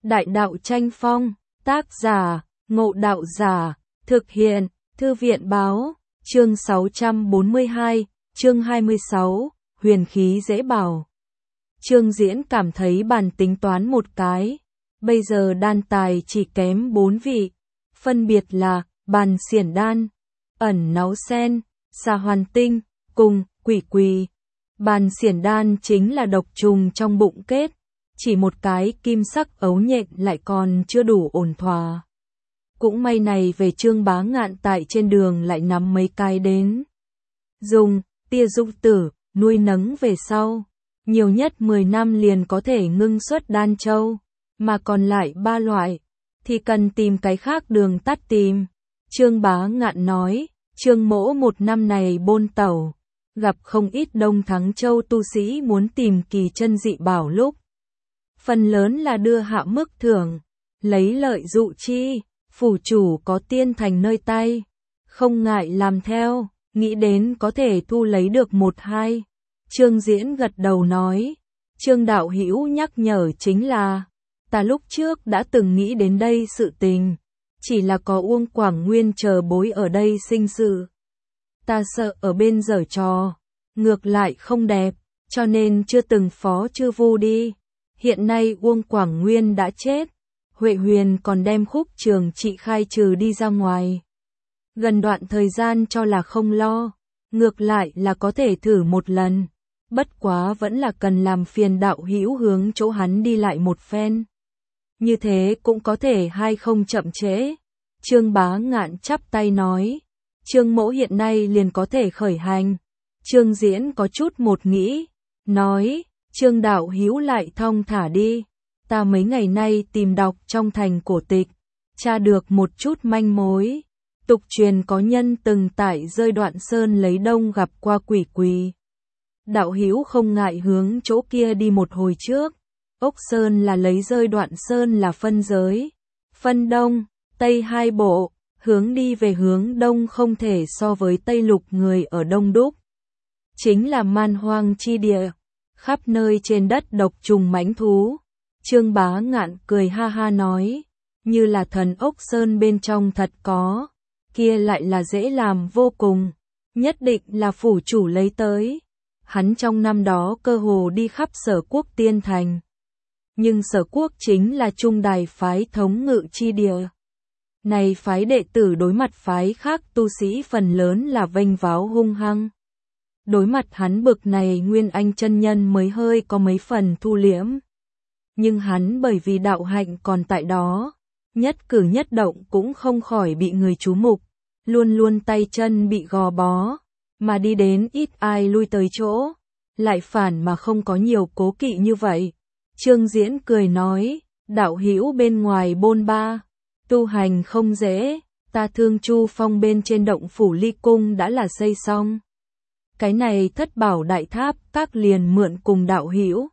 Đại đạo tranh phong, tác giả, Ngộ Đạo Giả, thực hiện, Thư viện báo, chương 642, chương 26, huyền khí dễ bảo. Trương Diễn cảm thấy bàn tính toán một cái, bây giờ đan tài chỉ kém 4 vị, phân biệt là Bàn Xiển Đan, Ẩn Náu Sen, Xà Hoàn Tinh, cùng Quỷ Quỳ. Bàn Xiển Đan chính là độc trùng trong bụng kết, chỉ một cái kim sắc ấu nhện lại còn chưa đủ ổn thỏa. Cũng may này về Trương Bá Ngạn tại trên đường lại nắm mấy cái đến. Dùng tia dục tử, nuôi nấng về sau. Nhiều nhất 10 năm liền có thể ngưng xuất đan châu, mà còn lại 3 loại, thì cần tìm cái khác đường tắt tìm. Trương Bá Ngạn nói, Trương Mỗ một năm này bôn tẩu, gặp không ít Đông Thắng Châu tu sĩ muốn tìm kỳ chân dị bảo lúc. Phần lớn là đưa hạ mức thưởng, lấy lợi dụ chi, phủ chủ có tiên thành nơi tay, không ngại làm theo, nghĩ đến có thể thu lấy được 1-2. Trương Diễn gật đầu nói, Trương đạo hữu nhắc nhở chính là, ta lúc trước đã từng nghĩ đến đây sự tình, chỉ là có Uông Quảng Nguyên chờ bối ở đây sinh sự. Ta sợ ở bên giở trò, ngược lại không đẹp, cho nên chưa từng phó chư vu đi. Hiện nay Uông Quảng Nguyên đã chết, Huệ Huyền còn đem Khúc Trường Trị khai trừ đi ra ngoài. Gần đoạn thời gian cho là không lo, ngược lại là có thể thử một lần. Bất quá vẫn là cần làm phiền đạo hữu hướng chỗ hắn đi lại một phen. Như thế cũng có thể hay không chậm trễ. Trương Bá Ngạn chắp tay nói, Trương Mỗ hiện nay liền có thể khởi hành. Trương Diễn có chút một nghĩ, nói, Trương đạo hữu lại thong thả đi. Ta mấy ngày nay tìm đọc trong thành cổ tịch, tra được một chút manh mối. Tục truyền có nhân từng tại rơi Đoạn Sơn lấy đông gặp qua Quỷ Quỳ. Đạo hữu không ngại hướng chỗ kia đi một hồi trước. Ốc Sơn là lấy rơi Đoạn Sơn là phân giới, phân đông, tây hai bộ, hướng đi về hướng đông không thể so với Tây Lục người ở đông đúc. Chính là man hoang chi địa, khắp nơi trên đất độc trùng mãnh thú. Trương Bá Ngạn cười ha ha nói, như là thần Ốc Sơn bên trong thật có, kia lại là dễ làm vô cùng, nhất định là phủ chủ lấy tới. Hắn trong năm đó cơ hồ đi khắp Sở Quốc tiên thành. Nhưng Sở Quốc chính là trung đài phái thống ngự chi địa. Này phái đệ tử đối mặt phái khác tu sĩ phần lớn là vênh váo hung hăng. Đối mặt hắn bực này Nguyên Anh chân nhân mới hơi có mấy phần thu liễm. Nhưng hắn bởi vì đạo hạnh còn tại đó, nhất cử nhất động cũng không khỏi bị người chú mục, luôn luôn tay chân bị gò bó. Mà đi đến ít ai lui tới chỗ, lại phản mà không có nhiều cố kỵ như vậy. Trương Diễn cười nói, đạo hữu bên ngoài bôn ba, tu hành không dễ, ta Thương Chu Phong bên trên động phủ Ly Cung đã là xây xong. Cái này Thất Bảo Đại Tháp các liền mượn cùng đạo hữu.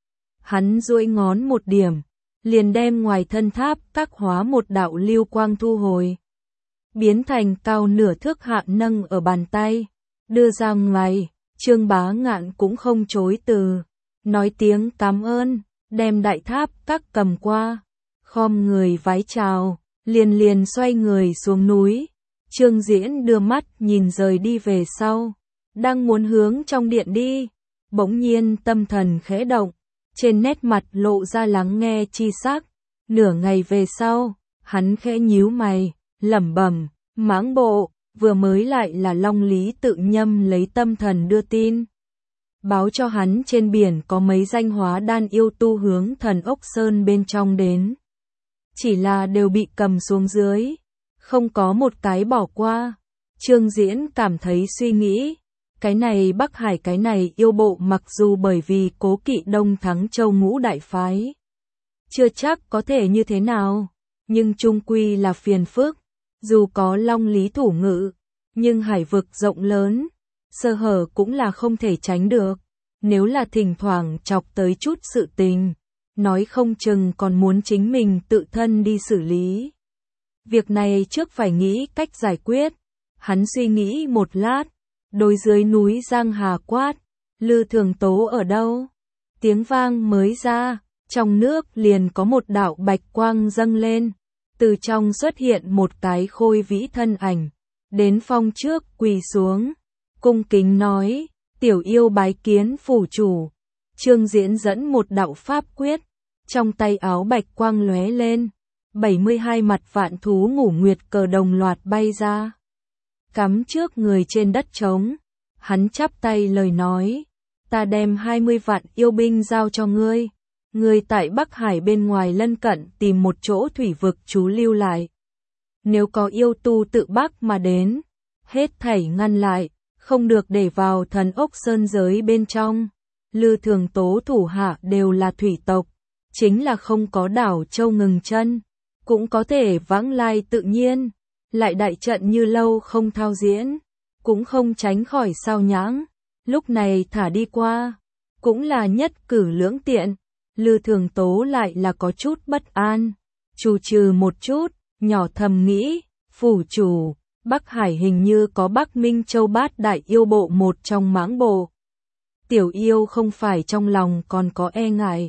Hắn duỗi ngón một điểm, liền đem ngoài thân tháp các hóa một đạo lưu quang thu hồi. Biến thành cao nửa thước hạ nâng ở bàn tay. Đưa ra ngoài, Trương Bá Ngạn cũng không chối từ, nói tiếng cảm ơn, đem đại tháp các cầm qua, khom người vái chào, liền xoay người xuống núi. Trương Diễn đưa mắt nhìn rời đi về sau, đang muốn hướng trong điện đi, bỗng nhiên tâm thần khẽ động, trên nét mặt lộ ra lắng nghe chi sắc. Nửa ngày về sau, hắn khẽ nhíu mày, lẩm bẩm, mãng bộ. Vừa mới lại là Long Lý Tự Nhâm lấy tâm thần đưa tin, báo cho hắn trên biển có mấy danh hóa đan yêu tu hướng thần Ốc Sơn bên trong đến. Chỉ là đều bị cầm xuống dưới, không có một cái bỏ qua. Trương Diễn cảm thấy suy nghĩ, cái này Bắc Hải cái này yêu bộ mặc dù bởi vì cố kỵ Đông Thắng Châu ngũ đại phái, chưa chắc có thể như thế nào, nhưng chung quy là phiền phức. Dù có Long Lý thủ ngự, nhưng hải vực rộng lớn, sơ hở cũng là không thể tránh được. Nếu là thỉnh thoảng chọc tới chút sự tình, nói không chừng còn muốn chính mình tự thân đi xử lý. Việc này trước phải nghĩ cách giải quyết. Hắn suy nghĩ một lát, đối dưới núi Giang Hà quát, Lư Thường Tố ở đâu? Tiếng vang mới ra, trong nước liền có một đạo bạch quang dâng lên, từ trong xuất hiện một cái khôi vĩ thân ảnh, đến phong trước quỳ xuống, cung kính nói, tiểu yêu bái kiến phủ chủ. Trương Diễn dẫn một đạo pháp quyết, trong tay áo bạch quang lóe lên, 72 mặt vạn thú ngủ nguyệt cờ đồng loạt bay ra, cắm trước người trên đất trống. Hắn chắp tay lời nói, ta đem 20 vạn yêu binh giao cho ngươi. Ngươi tại Bắc Hải bên ngoài lân cận tìm một chỗ thủy vực trú lưu lại. Nếu có yêu tu tự Bắc mà đến, hết thảy ngăn lại, không được để vào Thần Ốc Sơn giới bên trong. Lư Thường Tố thủ hạ đều là thủy tộc, chính là không có đảo châu ngừng chân, cũng có thể vãng lai tự nhiên, lại đại trận như lâu không thao diễn, cũng không tránh khỏi sao nhãng, lúc này thả đi qua, cũng là nhất cử lưỡng tiện. Lư Thường Tố lại là có chút bất an, trù trừ một chút, nhỏ thầm nghĩ, phủ chủ, Bắc Hải hình như có Bắc Minh Châu Bát Đại yêu bộ một trong mãng bộ. Tiểu yêu không phải trong lòng còn có e ngại,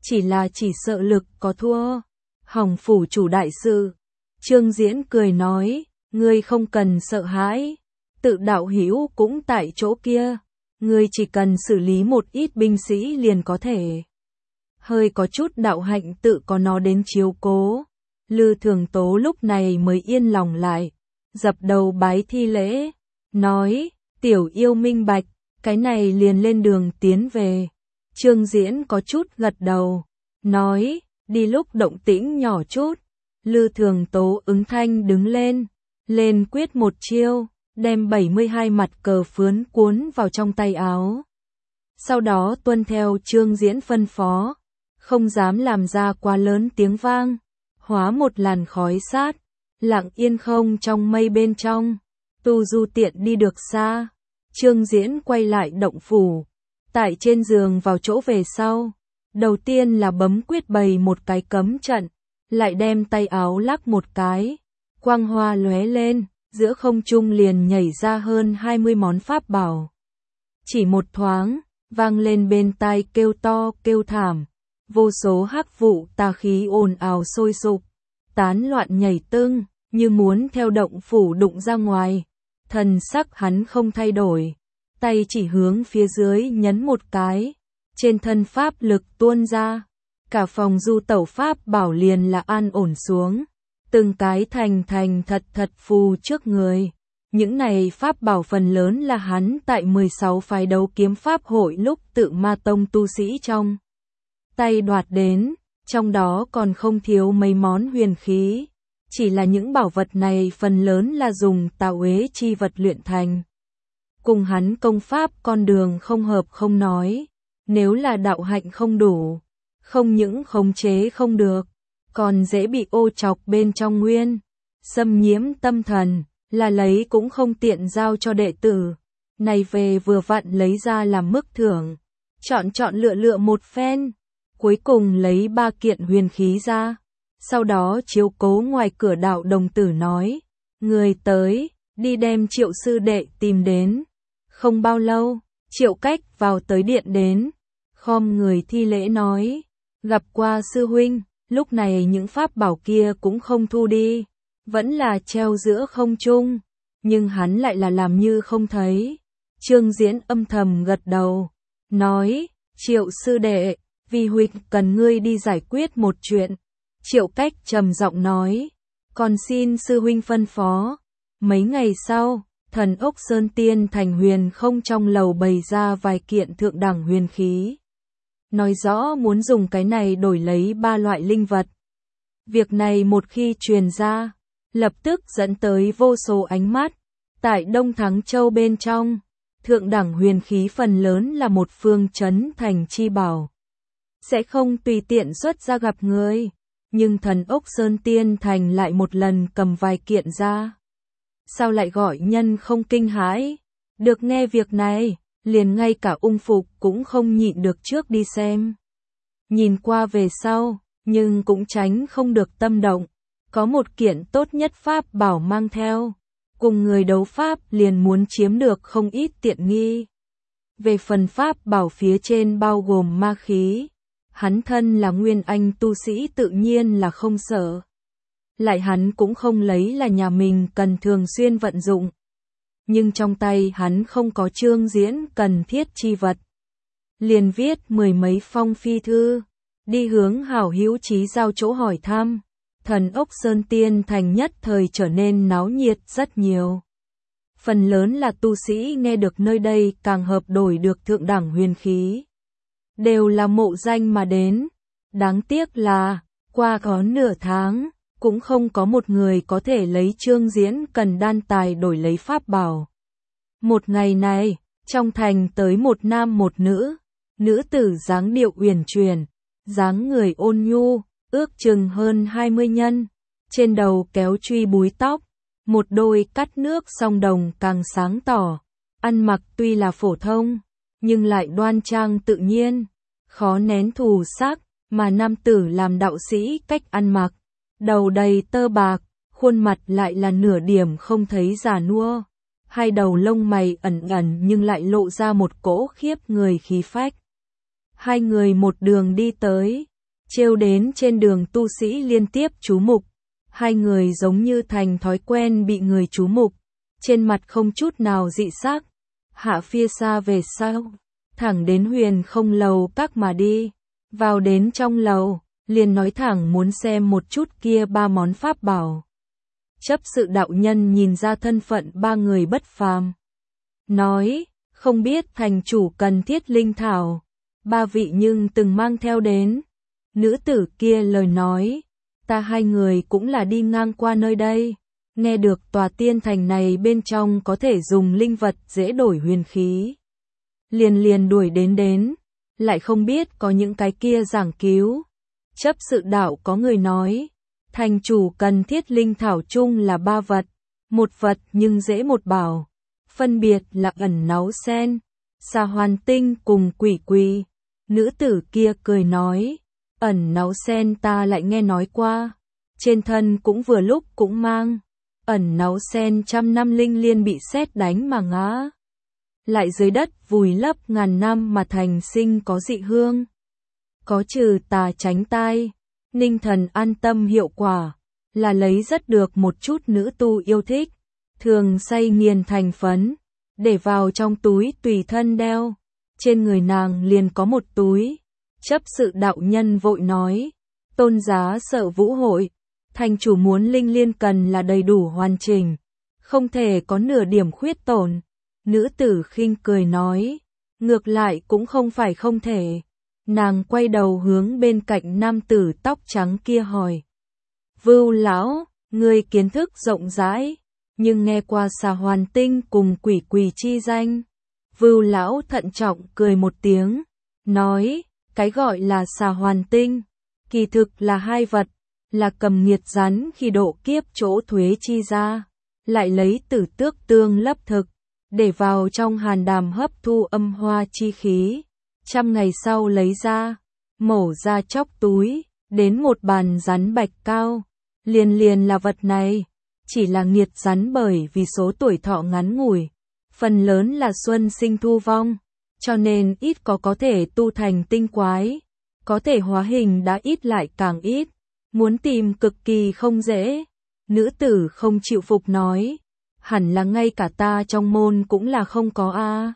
chỉ sợ lực có thua. Hỏng phủ chủ đại sự. Trương Diễn cười nói, ngươi không cần sợ hãi, tự đạo hữu cũng tại chỗ kia, ngươi chỉ cần xử lý một ít binh sĩ liền có thể. Hơi có chút đạo hạnh tự có nó đến chiếu cố. Lư Thường Tố lúc này mới yên lòng lại, dập đầu bái thi lễ, nói, tiểu yêu minh bạch, cái này liền lên đường tiến về. Trương Diễn có chút gật đầu, nói, đi lúc động tĩnh nhỏ chút. Lư Thường Tố ứng thanh đứng lên quyết một chiêu, đem 72 mặt cờ phướn cuốn vào trong tay áo. Sau đó tuân theo Trương Diễn phân phó, không dám làm ra quá lớn tiếng vang, hóa một làn khói sát, lặng yên không trong mây bên trong, tu du tiện đi được xa. Trương Diễn quay lại động phủ, tại trên giường vào chỗ về sau, đầu tiên là bấm quyết bày một cái cấm trận, lại đem tay áo lắc một cái, quang hoa lóe lên, giữa không trung liền nhảy ra hơn 20 món pháp bảo. Chỉ một thoáng, vang lên bên tai kêu to kêu thảm, vô số hắc vụ tà khí ồn ào sôi sục, tán loạn nhảy tưng, như muốn theo động phủ đụng ra ngoài. Thần sắc hắn không thay đổi, tay chỉ hướng phía dưới nhấn một cái, trên thân pháp lực tuôn ra, cả phòng du tẩu pháp bảo liền là an ổn xuống, từng cái thành thật phù trước người. Những này pháp bảo phần lớn là hắn tại 16 phái đấu kiếm pháp hội lúc tự ma tông tu sĩ trong tay đoạt đến, trong đó còn không thiếu mấy món huyền khí. Chỉ là những bảo vật này phần lớn là dùng tạo uế chi vật luyện thành. Cùng hắn công pháp con đường không hợp không nói, nếu là đạo hạnh không đủ, không những khống chế không được, còn dễ bị ô chọc bên trong nguyên, xâm nhiễm tâm thần, là lấy cũng không tiện giao cho đệ tử. Này về vừa vặn lấy ra làm mức thưởng, chọn lựa một phen, cuối cùng lấy 3 kiện huyền khí ra. Sau đó chiếu cố ngoài cửa đạo đồng tử nói, người tới, đi đem Triệu sư đệ tìm đến. Không bao lâu, Triệu Cách vào tới điện đến, khom người thi lễ nói, gặp qua sư huynh. Lúc này những pháp bảo kia cũng không thu đi, vẫn là treo giữa không trung, nhưng hắn lại là làm như không thấy. Trương Diễn âm thầm gật đầu, nói, Triệu sư đệ, vì huynh cần ngươi đi giải quyết một chuyện. Triệu Cách trầm giọng nói, còn xin sư huynh phân phó. Mấy ngày sau, Thần Ốc Sơn Tiên Thành Huyền không trong lầu bày ra vài kiện thượng đẳng huyền khí, nói rõ muốn dùng cái này đổi lấy 3 loại linh vật. Việc này một khi truyền ra, lập tức dẫn tới vô số ánh mắt. Tại Đông Thắng Châu bên trong, thượng đẳng huyền khí phần lớn là một phương trấn thành chi bảo, sẽ không tùy tiện xuất ra gặp người. Nhưng Thần Ốc Sơn Tiên Thành lại một lần cầm vài kiện ra. Sao lại gọi nhân không kinh hãi? Được nghe việc này, liền ngay cả Ung Phục cũng không nhịn được trước đi xem. Nhìn qua về sau, nhưng cũng tránh không được tâm động. Có một kiện tốt nhất pháp bảo mang theo, cùng người đấu pháp liền muốn chiếm được không ít tiện nghi. Về phần pháp bảo phía trên bao gồm ma khí, Hắn thân là nguyên anh tu sĩ tự nhiên là không sợ. Lại hắn cũng không lấy là nhà mình cần thường xuyên vận dụng. Nhưng trong tay hắn không có chương diễn cần thiết chi vật. Liền viết 10 mấy phong phi thư, đi hướng hảo hữu chí giao chỗ hỏi thăm. Thần ốc Sơn Tiên Thành nhất thời trở nên náo nhiệt rất nhiều. Phần lớn là tu sĩ nghe được nơi đây càng hợp đổi được thượng đẳng huyền khí. Đều là mộ danh mà đến. Đáng tiếc là, qua có nửa tháng, cũng không có một người có thể lấy chương diễn cần đan tài đổi lấy pháp bảo. Một ngày này, trong thành tới một nam một nữ, nữ tử dáng điệu uyển chuyển, dáng người ôn nhu, ước chừng hơn 20 nhân, trên đầu kéo truy búi tóc, một đôi cắt nước song đồng càng sáng tỏ, ăn mặc tuy là phổ thông, nhưng lại đoan trang tự nhiên, khó nén thù sắc, mà nam tử làm đạo sĩ cách ăn mặc, đầu đầy tơ bạc, khuôn mặt lại là nửa điểm không thấy già nua, hai đầu lông mày ẩn ẩn nhưng lại lộ ra một cỗ khiếp người khí phách. Hai người một đường đi tới, trêu đến trên đường tu sĩ liên tiếp chú mục, hai người giống như thành thói quen bị người chú mục, trên mặt không chút nào dị sắc, hạ phía xa về sau, thẳng đến Huyền Không lầu các mà đi, vào đến trong lầu, liền nói thẳng muốn xem một chút kia ba món pháp bảo. Chấp sự đạo nhân nhìn ra thân phận ba người bất phàm, nói, không biết thành chủ cần thiết linh thảo, ba vị nhưng từng mang theo đến. Nữ tử kia lời nói, ta hai người cũng là đi ngang qua nơi đây, nghe được tòa tiên thành này bên trong có thể dùng linh vật dễ đổi huyền khí. Liền đuổi đến, lại không biết có những cái kia giảng cứu. Chấp sự đạo có người nói, thành chủ cần thiết linh thảo chung là ba vật, một vật nhưng dễ một bảo, phân biệt là ẩn náu sen, xà hoàn tinh cùng quỷ quỳ. Nữ tử kia cười nói, ẩn náu sen ta lại nghe nói qua, trên thân cũng vừa lúc cũng mang, ẩn náu sen trăm năm linh liên bị sét đánh mà ngã, lại dưới đất vùi lấp ngàn năm mà thành sinh có dị hương, có trừ tà tránh tai, ninh thần an tâm hiệu quả, là lấy rất được một chút nữ tu yêu thích, thường xay nghiền thành phấn, để vào trong túi tùy thân đeo. Trên người nàng liền có một túi. Chấp sự đạo nhân vội nói, tôn giá sợ vũ hội, thành chủ muốn linh liên cần là đầy đủ hoàn chỉnh, không thể có nửa điểm khuyết tổn. Nữ tử khinh cười nói, ngược lại cũng không phải không thể. Nàng quay đầu hướng bên cạnh nam tử tóc trắng kia hỏi, Vưu lão, ngươi kiến thức rộng rãi, nhưng nghe qua xà hoàn tinh cùng quỷ quỳ chi danh. Vưu lão thận trọng cười một tiếng, nói, cái gọi là xà hoàn tinh, kỳ thực là hai vật, là cầm nghiệt rắn khi độ kiếp chỗ thuế chi ra, lại lấy tử tước tương lấp thực, để vào trong hàn đàm hấp thu âm hoa chi khí, 100 ngày sau lấy ra, mổ ra chóc túi, đến một bàn rắn bạch cao, liền là vật này, chỉ là nghiệt rắn bởi vì số tuổi thọ ngắn ngủi. Phần lớn là xuân sinh thu vong, cho nên ít có thể tu thành tinh quái, có thể hóa hình đã ít lại càng ít, muốn tìm cực kỳ không dễ. Nữ tử không chịu phục nói, hẳn là ngay cả ta trong môn cũng là không có a.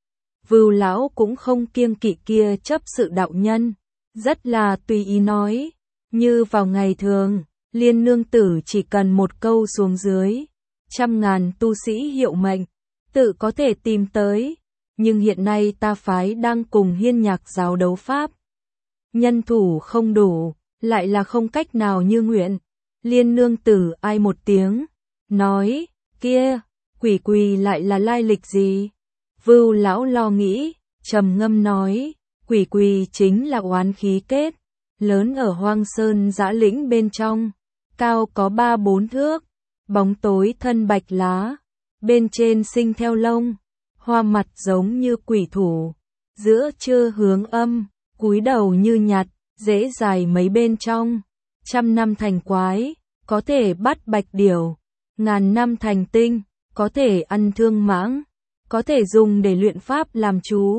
Vưu lão cũng không kiêng kỵ kia chấp sự đạo nhân, rất là tùy ý nói, như vào ngày thường, Liên nương tử chỉ cần một câu xuống dưới, 100.000 tu sĩ hiệu mệnh, tự có thể tìm tới, nhưng hiện nay ta phái đang cùng Hiên Nhạc giáo đấu pháp. Nhân thủ không đủ, lại là không cách nào như nguyện. Liên nương tử ai một tiếng, nói, kia, quỷ quỳ lại là lai lịch gì? Vưu lão lo nghĩ, trầm ngâm nói, quỷ quỳ chính là oán khí kết, lớn ở Hoang Sơn Dã Lĩnh bên trong, cao có 3-4 thước, bóng tối thân bạch lá, bên trên sinh theo lông, hoa mặt giống như quỷ thủ, giữa trưa hướng âm, cúi đầu như nhặt, dễ dài mấy bên trong, 100 năm thành quái, có thể bắt bạch điểu, 1000 năm thành tinh, có thể ăn thương mãng, có thể dùng để luyện pháp làm chú,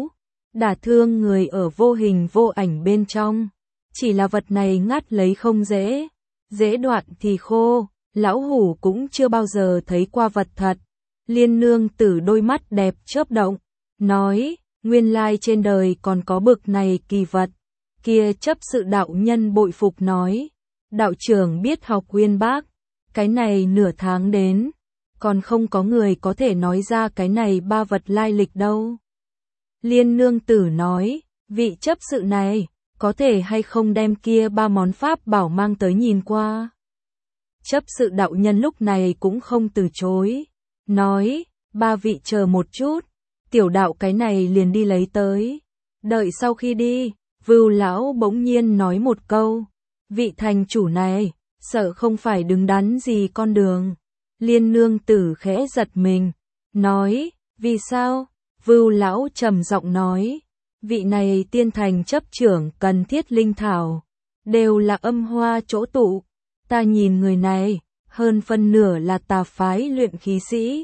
đả thương người ở vô hình vô ảnh bên trong. Chỉ là vật này ngắt lấy không dễ, dễ đoạn thì khô, lão hủ cũng chưa bao giờ thấy qua vật thật. Liên nương tử đôi mắt đẹp chớp động, nói, nguyên lai trên đời còn có bực này kỳ vật. Kia chấp sự đạo nhân bội phục nói, đạo trưởng biết học uyên bác, cái này nửa tháng đến, còn không có người có thể nói ra cái này ba vật lai lịch đâu. Liên nương tử nói, vị chấp sự này, có thể hay không đem kia ba món pháp bảo mang tới nhìn qua. Chấp sự đạo nhân lúc này cũng không từ chối, nói, ba vị chờ một chút, tiểu đạo cái này liền đi lấy tới. Đợi sau khi đi, Vưu lão bỗng nhiên nói một câu, vị thành chủ này, sợ không phải đứng đắn gì con đường. Liên nương tử khẽ giật mình, nói, vì sao? Vưu lão trầm giọng nói, vị này tiên thành chấp trưởng cần thiết linh thảo, đều là âm hoa chỗ tụ. Ta nhìn người này, hơn phân nửa là tà phái luyện khí sĩ.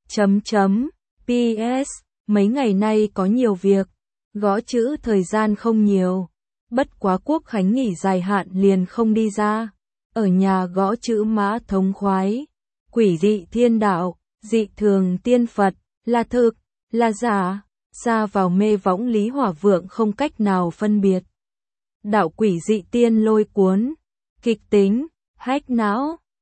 PS, mấy ngày nay có nhiều việc, gõ chữ thời gian không nhiều. Bất quá quốc khánh nghỉ dài hạn liền không đi ra, ở nhà gõ chữ mã thống khoái. Quỷ dị thiên đạo, dị thường tiên Phật, là thực, là giả, xa vào mê võng Lý Hỏa Vượng không cách nào phân biệt. Đạo quỷ dị tiên lôi cuốn, kịch tính, hách não.